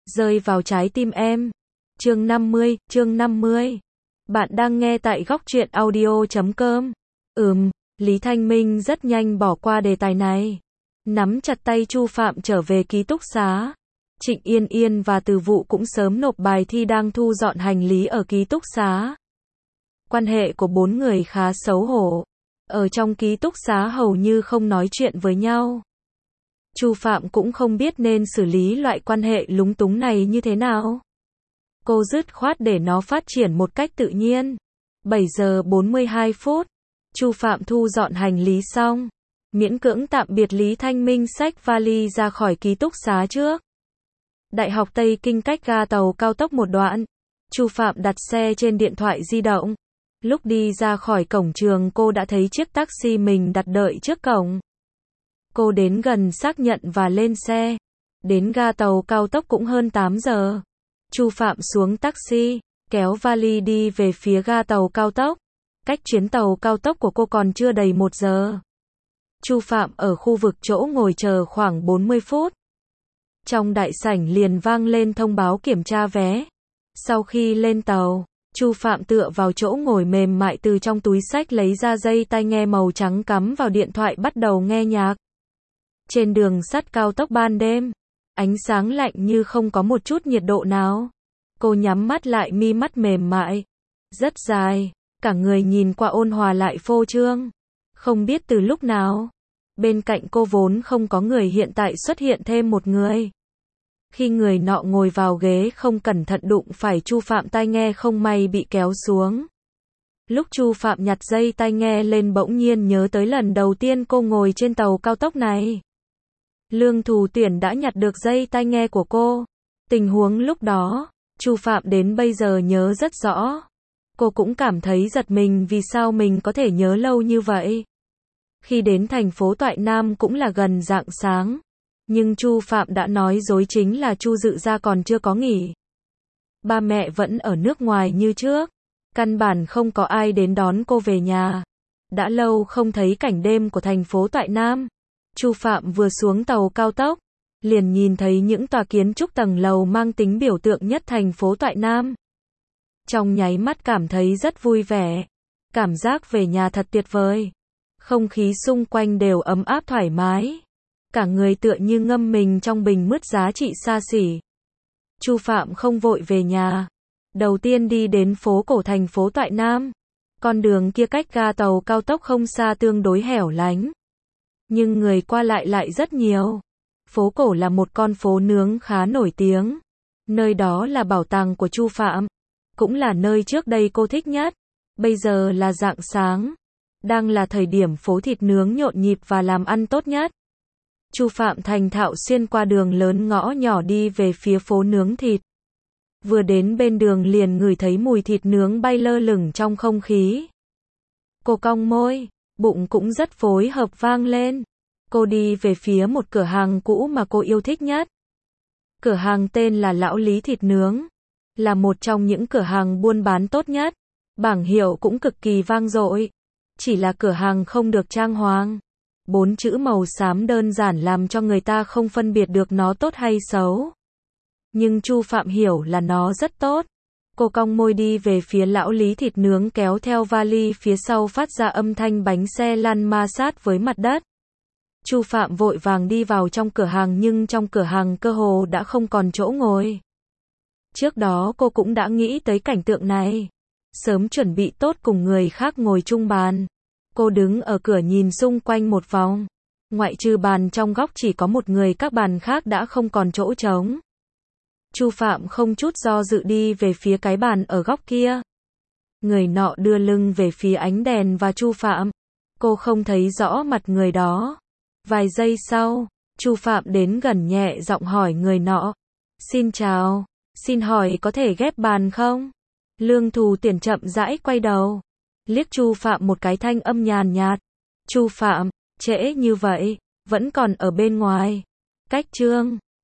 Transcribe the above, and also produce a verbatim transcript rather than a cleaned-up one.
rơi vào trái tim em. Chương năm mươi, chương năm mươi. Bạn đang nghe tại góc truyện audio chấm com. Ừm, Lý Thanh Minh rất nhanh bỏ qua đề tài này. Nắm chặt tay Chu Phạm trở về ký túc xá. Trịnh Yên Yên và Từ Vụ cũng sớm nộp bài thi đang thu dọn hành lý ở ký túc xá. Quan hệ của bốn người khá xấu hổ. Ở trong ký túc xá hầu như không nói chuyện với nhau. Chu Phạm cũng không biết nên xử lý loại quan hệ lúng túng này như thế nào. Cô dứt khoát để nó phát triển một cách tự nhiên. bảy giờ bốn mươi hai phút. Chu Phạm thu dọn hành lý xong. Miễn cưỡng tạm biệt Lý Thanh Minh xách vali ra khỏi ký túc xá trước. Đại học Tây Kinh cách ga tàu cao tốc một đoạn. Chu Phạm đặt xe trên điện thoại di động. Lúc đi ra khỏi cổng trường cô đã thấy chiếc taxi mình đặt đợi trước cổng. Cô đến gần xác nhận và lên xe. Đến ga tàu cao tốc cũng hơn tám giờ. Chu Phạm xuống taxi, kéo vali đi về phía ga tàu cao tốc. Cách chuyến tàu cao tốc của cô còn chưa đầy một giờ. Chu Phạm ở khu vực chỗ ngồi chờ khoảng bốn mươi phút. Trong đại sảnh liền vang lên thông báo kiểm tra vé. Sau khi lên tàu, Chu Phạm tựa vào chỗ ngồi mềm mại từ trong túi xách lấy ra dây tai nghe màu trắng cắm vào điện thoại bắt đầu nghe nhạc. Trên đường sắt cao tốc ban đêm, ánh sáng lạnh như không có một chút nhiệt độ nào. Cô nhắm mắt lại, mi mắt mềm mại, rất dài, cả người nhìn qua ôn hòa lại phô trương. Không biết từ lúc nào, bên cạnh cô vốn không có người hiện tại xuất hiện thêm một người. Khi người nọ ngồi vào ghế không cẩn thận đụng phải Chu Phạm, tai nghe không may bị kéo xuống. Lúc Chu Phạm nhặt dây tai nghe lên bỗng nhiên nhớ tới lần đầu tiên cô ngồi trên tàu cao tốc này. Lương Thù Tuyển đã nhặt được dây tai nghe của cô. Tình huống lúc đó, Chu Phạm đến bây giờ nhớ rất rõ. Cô cũng cảm thấy giật mình vì sao mình có thể nhớ lâu như vậy. Khi đến thành phố Toại Nam cũng là gần rạng sáng. Nhưng Chu Phạm đã nói dối, chính là Chu Dự Gia còn chưa có nghỉ. Ba mẹ vẫn ở nước ngoài như trước. Căn bản không có ai đến đón cô về nhà. Đã lâu không thấy cảnh đêm của thành phố Toại Nam. Chu Phạm vừa xuống tàu cao tốc, liền nhìn thấy những tòa kiến trúc tầng lầu mang tính biểu tượng nhất thành phố Toại Nam. Trong nháy mắt cảm thấy rất vui vẻ. Cảm giác về nhà thật tuyệt vời. Không khí xung quanh đều ấm áp thoải mái. Cả người tựa như ngâm mình trong bình mứt giá trị xa xỉ. Chu Phạm không vội về nhà. Đầu tiên đi đến phố cổ thành phố Toại Nam. Con đường kia cách ga tàu cao tốc không xa, tương đối hẻo lánh. Nhưng người qua lại lại rất nhiều. Phố cổ là một con phố nướng khá nổi tiếng. Nơi đó là bảo tàng của Chu Phạm. Cũng là nơi trước đây cô thích nhất. Bây giờ là rạng sáng. Đang là thời điểm phố thịt nướng nhộn nhịp và làm ăn tốt nhất. Chu Phạm thành thạo xuyên qua đường lớn ngõ nhỏ đi về phía phố nướng thịt. Vừa đến bên đường liền ngửi thấy mùi thịt nướng bay lơ lửng trong không khí. Cô cong môi, bụng cũng rất phối hợp vang lên. Cô đi về phía một cửa hàng cũ mà cô yêu thích nhất. Cửa hàng tên là Lão Lý Thịt Nướng. Là một trong những cửa hàng buôn bán tốt nhất. Bảng hiệu cũng cực kỳ vang dội. Chỉ là cửa hàng không được trang hoàng. Bốn chữ màu xám đơn giản làm cho người ta không phân biệt được nó tốt hay xấu. Nhưng Chu Phạm hiểu là nó rất tốt. Cô cong môi đi về phía Lão Lý Thịt Nướng, kéo theo vali phía sau phát ra âm thanh bánh xe lăn ma sát với mặt đất. Chu Phạm vội vàng đi vào trong cửa hàng, nhưng trong cửa hàng cơ hồ đã không còn chỗ ngồi. Trước đó cô cũng đã nghĩ tới cảnh tượng này. Sớm chuẩn bị tốt cùng người khác ngồi chung bàn. Cô đứng ở cửa nhìn xung quanh một vòng. Ngoại trừ bàn trong góc chỉ có một người, các bàn khác đã không còn chỗ trống. Chu Phạm không chút do dự đi về phía cái bàn ở góc kia. Người nọ đưa lưng về phía ánh đèn và Chu Phạm. Cô không thấy rõ mặt người đó. Vài giây sau, Chu Phạm đến gần nhẹ giọng hỏi người nọ. Xin chào, xin hỏi có thể ghép bàn không? Lương Thù Tuyển chậm rãi quay đầu. Liếc Chu Phạm một cái, thanh âm nhàn nhạt. Chu Phạm, trễ như vậy, vẫn còn ở bên ngoài. Cách chương